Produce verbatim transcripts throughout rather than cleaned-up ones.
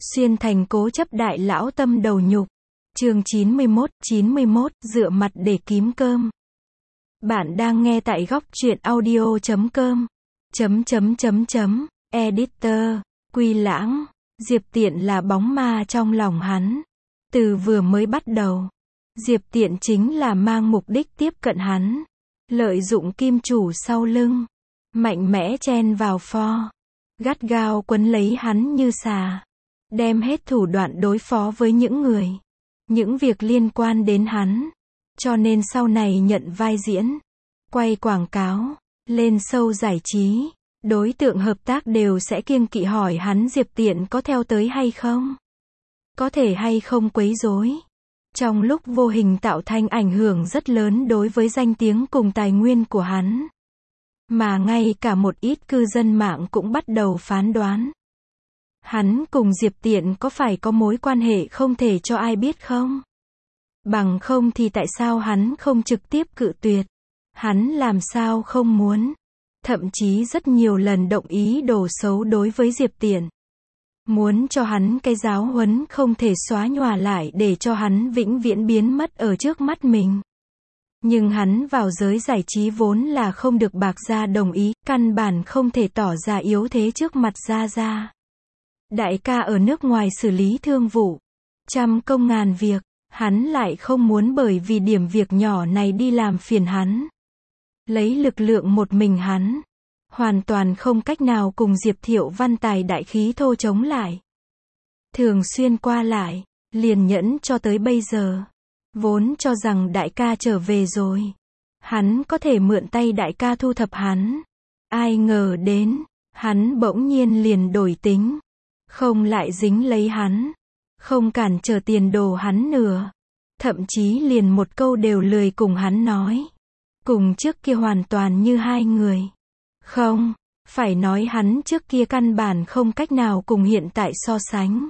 Xuyên thành cố chấp đại lão tâm đầu nhục. Chương chín mươi mốt, chín mươi mốt, dựa mặt để kiếm cơm. Bạn đang nghe tại góc truyện audio chấm com. Chấm chấm chấm chấm, editor, Quy Lãng. Diệp Tiện là bóng ma trong lòng hắn. Từ vừa mới bắt đầu, Diệp Tiện chính là mang mục đích tiếp cận hắn. Lợi dụng kim chủ sau lưng, mạnh mẽ chen vào pho, gắt gao quấn lấy hắn như xà. Đem hết thủ đoạn đối phó với những người, những việc liên quan đến hắn. Cho nên sau này nhận vai diễn, quay quảng cáo, lên show giải trí, đối tượng hợp tác đều sẽ kiêng kỵ hỏi hắn Diệp Tiện có theo tới hay không, có thể hay không quấy rối. Trong lúc vô hình tạo thành ảnh hưởng rất lớn đối với danh tiếng cùng tài nguyên của hắn. Mà ngay cả một ít cư dân mạng cũng bắt đầu phán đoán. Hắn cùng Diệp Tiện có phải có mối quan hệ không thể cho ai biết không? Bằng không thì tại sao hắn không trực tiếp cự tuyệt? Hắn làm sao không muốn? Thậm chí rất nhiều lần động ý đồ xấu đối với Diệp Tiện. Muốn cho hắn cái giáo huấn không thể xóa nhòa lại để cho hắn vĩnh viễn biến mất ở trước mắt mình. Nhưng hắn vào giới giải trí vốn là không được Bạc Gia đồng ý, căn bản không thể tỏ ra yếu thế trước mặt Gia Gia. Đại ca ở nước ngoài xử lý thương vụ, trăm công ngàn việc, hắn lại không muốn bởi vì điểm việc nhỏ này đi làm phiền hắn. Lấy lực lượng một mình hắn, hoàn toàn không cách nào cùng Diệp Thiệu Văn tài đại khí thô chống lại. Thường xuyên qua lại, liền nhẫn cho tới bây giờ. Vốn cho rằng đại ca trở về rồi, hắn có thể mượn tay đại ca thu thập hắn. Ai ngờ đến, hắn bỗng nhiên liền đổi tính. Không lại dính lấy hắn, không cản trở tiền đồ hắn nữa. Thậm chí liền một câu đều lười cùng hắn nói. Cùng trước kia hoàn toàn như hai người. Không, phải nói hắn trước kia căn bản không cách nào cùng hiện tại so sánh.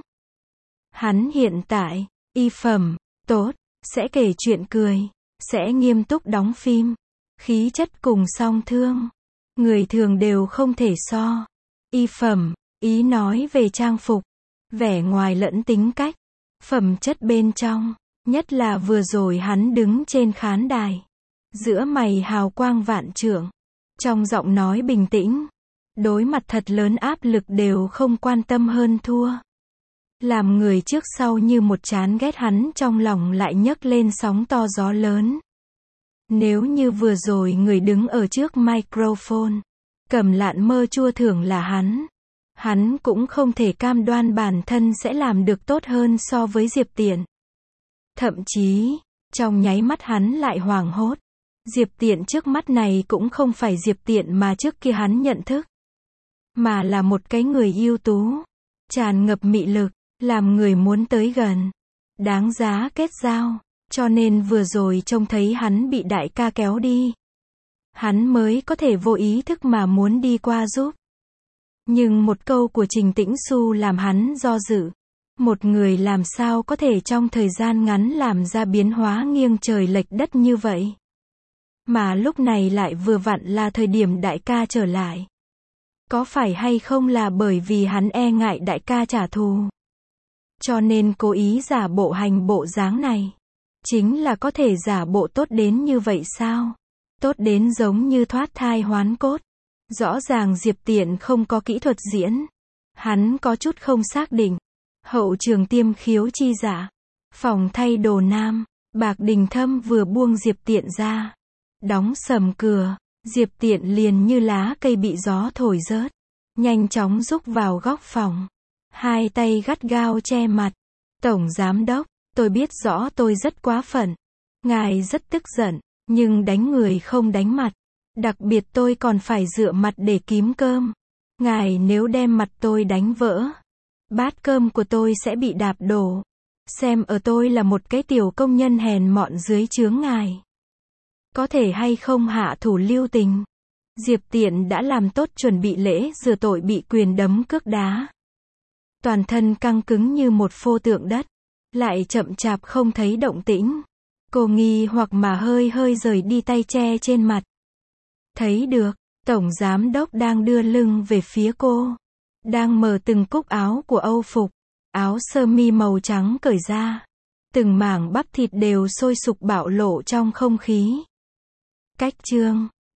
Hắn hiện tại, y phẩm, tốt, sẽ kể chuyện cười, sẽ nghiêm túc đóng phim. Khí chất cùng song thương, người thường đều không thể so. Y phẩm, ý nói về trang phục, vẻ ngoài lẫn tính cách, phẩm chất bên trong, nhất là vừa rồi hắn đứng trên khán đài. Giữa mày hào quang vạn trượng, trong giọng nói bình tĩnh, đối mặt thật lớn áp lực đều không quan tâm hơn thua. Làm người trước sau như một chán ghét hắn trong lòng lại nhấc lên sóng to gió lớn. Nếu như vừa rồi người đứng ở trước microphone, cầm lạn mơ chua thưởng là hắn, hắn cũng không thể cam đoan bản thân sẽ làm được tốt hơn so với Diệp Tiện. Thậm chí, trong nháy mắt hắn lại hoảng hốt. Diệp Tiện trước mắt này cũng không phải Diệp Tiện mà trước kia hắn nhận thức. Mà là một cái người ưu tú, tràn ngập mị lực, làm người muốn tới gần, đáng giá kết giao. Cho nên vừa rồi trông thấy hắn bị đại ca kéo đi, hắn mới có thể vô ý thức mà muốn đi qua giúp. Nhưng một câu của Trình Tĩnh Xu làm hắn do dự. Một người làm sao có thể trong thời gian ngắn làm ra biến hóa nghiêng trời lệch đất như vậy? Mà lúc này lại vừa vặn là thời điểm đại ca trở lại. Có phải hay không là bởi vì hắn e ngại đại ca trả thù, cho nên cố ý giả bộ hành bộ dáng này? Chính là có thể giả bộ tốt đến như vậy sao? Tốt đến giống như thoát thai hoán cốt. Rõ ràng Diệp Tiện không có kỹ thuật diễn. Hắn có chút không xác định. Hậu trường tiêm khiếu chi giả, phòng thay đồ nam, Bạc Đình Thâm vừa buông Diệp Tiện ra, đóng sầm cửa, Diệp Tiện liền như lá cây bị gió thổi rớt, nhanh chóng rúc vào góc phòng, hai tay gắt gao che mặt. Tổng giám đốc, tôi biết rõ tôi rất quá phận, ngài rất tức giận, nhưng đánh người không đánh mặt, đặc biệt tôi còn phải dựa mặt để kiếm cơm. Ngài nếu đem mặt tôi đánh vỡ, bát cơm của tôi sẽ bị đạp đổ. Xem ở tôi là một cái tiểu công nhân hèn mọn dưới trướng ngài, có thể hay không hạ thủ lưu tình? Diệp Tiện đã làm tốt chuẩn bị lễ rửa tội bị quyền đấm cước đá. Toàn thân căng cứng như một pho tượng đất, lại chậm chạp không thấy động tĩnh. Cô nghi hoặc mà hơi hơi rời đi tay che trên mặt. Thấy được, tổng giám đốc đang đưa lưng về phía cô, đang mở từng cúc áo của Âu phục. Áo sơ mi màu trắng cởi ra. Từng mảng bắp thịt đều sôi sục bạo lộ trong không khí. Cách chương